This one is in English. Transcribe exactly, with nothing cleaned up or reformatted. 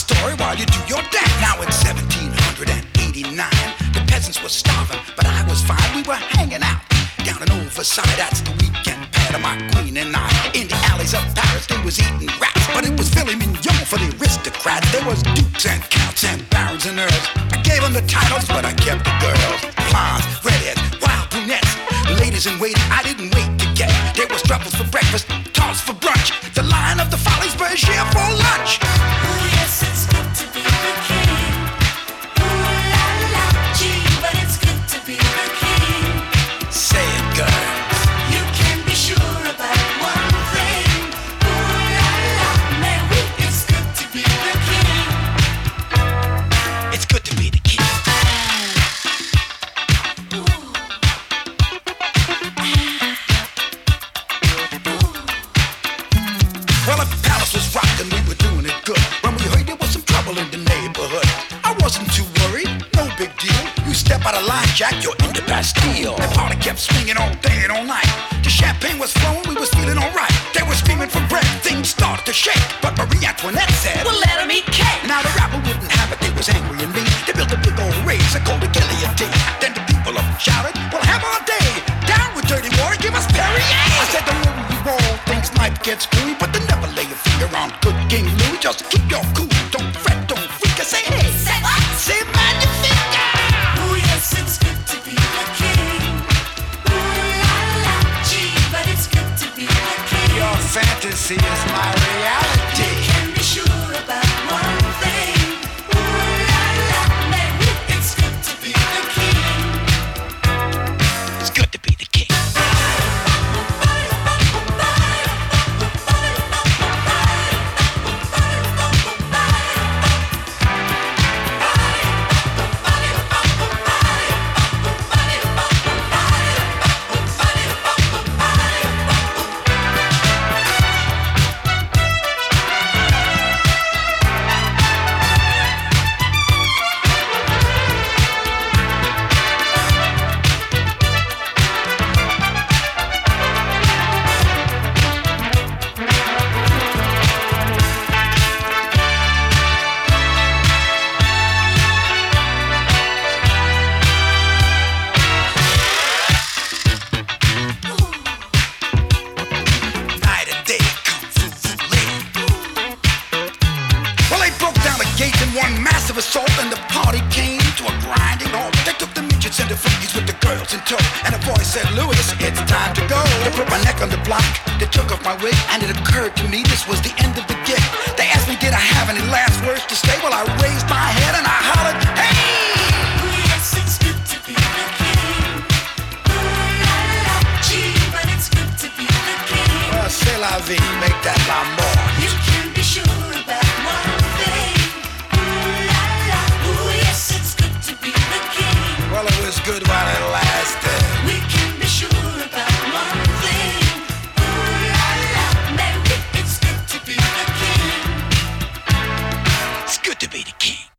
story while you do your dance. Now it's seventeen eighty-nine. The peasants were starving, but I was fine. We were hanging out down in Overside. That's the weekend pad of my queen and I. In the alleys of Paris, they was eating rats, but it was filet mignon for the aristocrats. There was dukes and counts and barons and earls. I gave them the titles, but I kept the girls. Blondes, redheads, wild brunettes, ladies in waiting. I didn't wait to get. There was truffles for breakfast, toss for brunch. The line of the Follies was here for lunch. Oh yes, it's good to be the king. Ooh la la, gee, but it's good to be the king. Say it, girls. You can be sure about one thing. Ooh la la, man, it's good to be the king. It's good to be the king. Well, the palace was rockin', we were doing it good. When we heard there was some trouble in the neighborhood, I wasn't too worried, no big deal. You step out of line, Jack, you're in the Bastille. The party kept swinging all day and all night. The champagne was flowing, we was feeling alright. They were screaming for bread, things started to shake. But Marie Antoinette said, Well, let 'em eat cake. now the rapper wouldn't have it, they was angry and mean. They built a big old race and called it guillotine. Then the people up shouted, well, have our day. Down with dirty water, give us Perrier. I said, don't worry you all, things might get screwy, but then never lay your finger on good King Louis. Just keep your cool, don't fret, don't freak. I say, hey, Say what? say man your finger. Oh yes, it's good to be the king. Ooh la la, gee, but it's good to be the king. Your fantasy is my reality. Can be sure about one thing. Ooh la la, man, it's good to be the king. It's good to be the king. Night and day, kung fu lady. Well, they broke down the gates in one massive assault, and the party came to a grinding halt. They took the midgets and the freakies with the girls in tow, and a voice said, Louis, it's time to go. They put my neck on the block, they took off my wig, and it occurred to me this was the end of the gig. They asked me, did I have any last words to say? Well, I raised my head and I hollered, hey! Oh yes, it's good to be the king. Ooh la la, gee, but it's good to be the king. Well, c'est la vie, make that l'amour. You can be sure about one thing. Ooh la la, ooh yes, it's good to be the king. Well, it was good while it lasted. We can be sure about one thing. Ooh la la, man, it's good to be the king. It's good to be the king.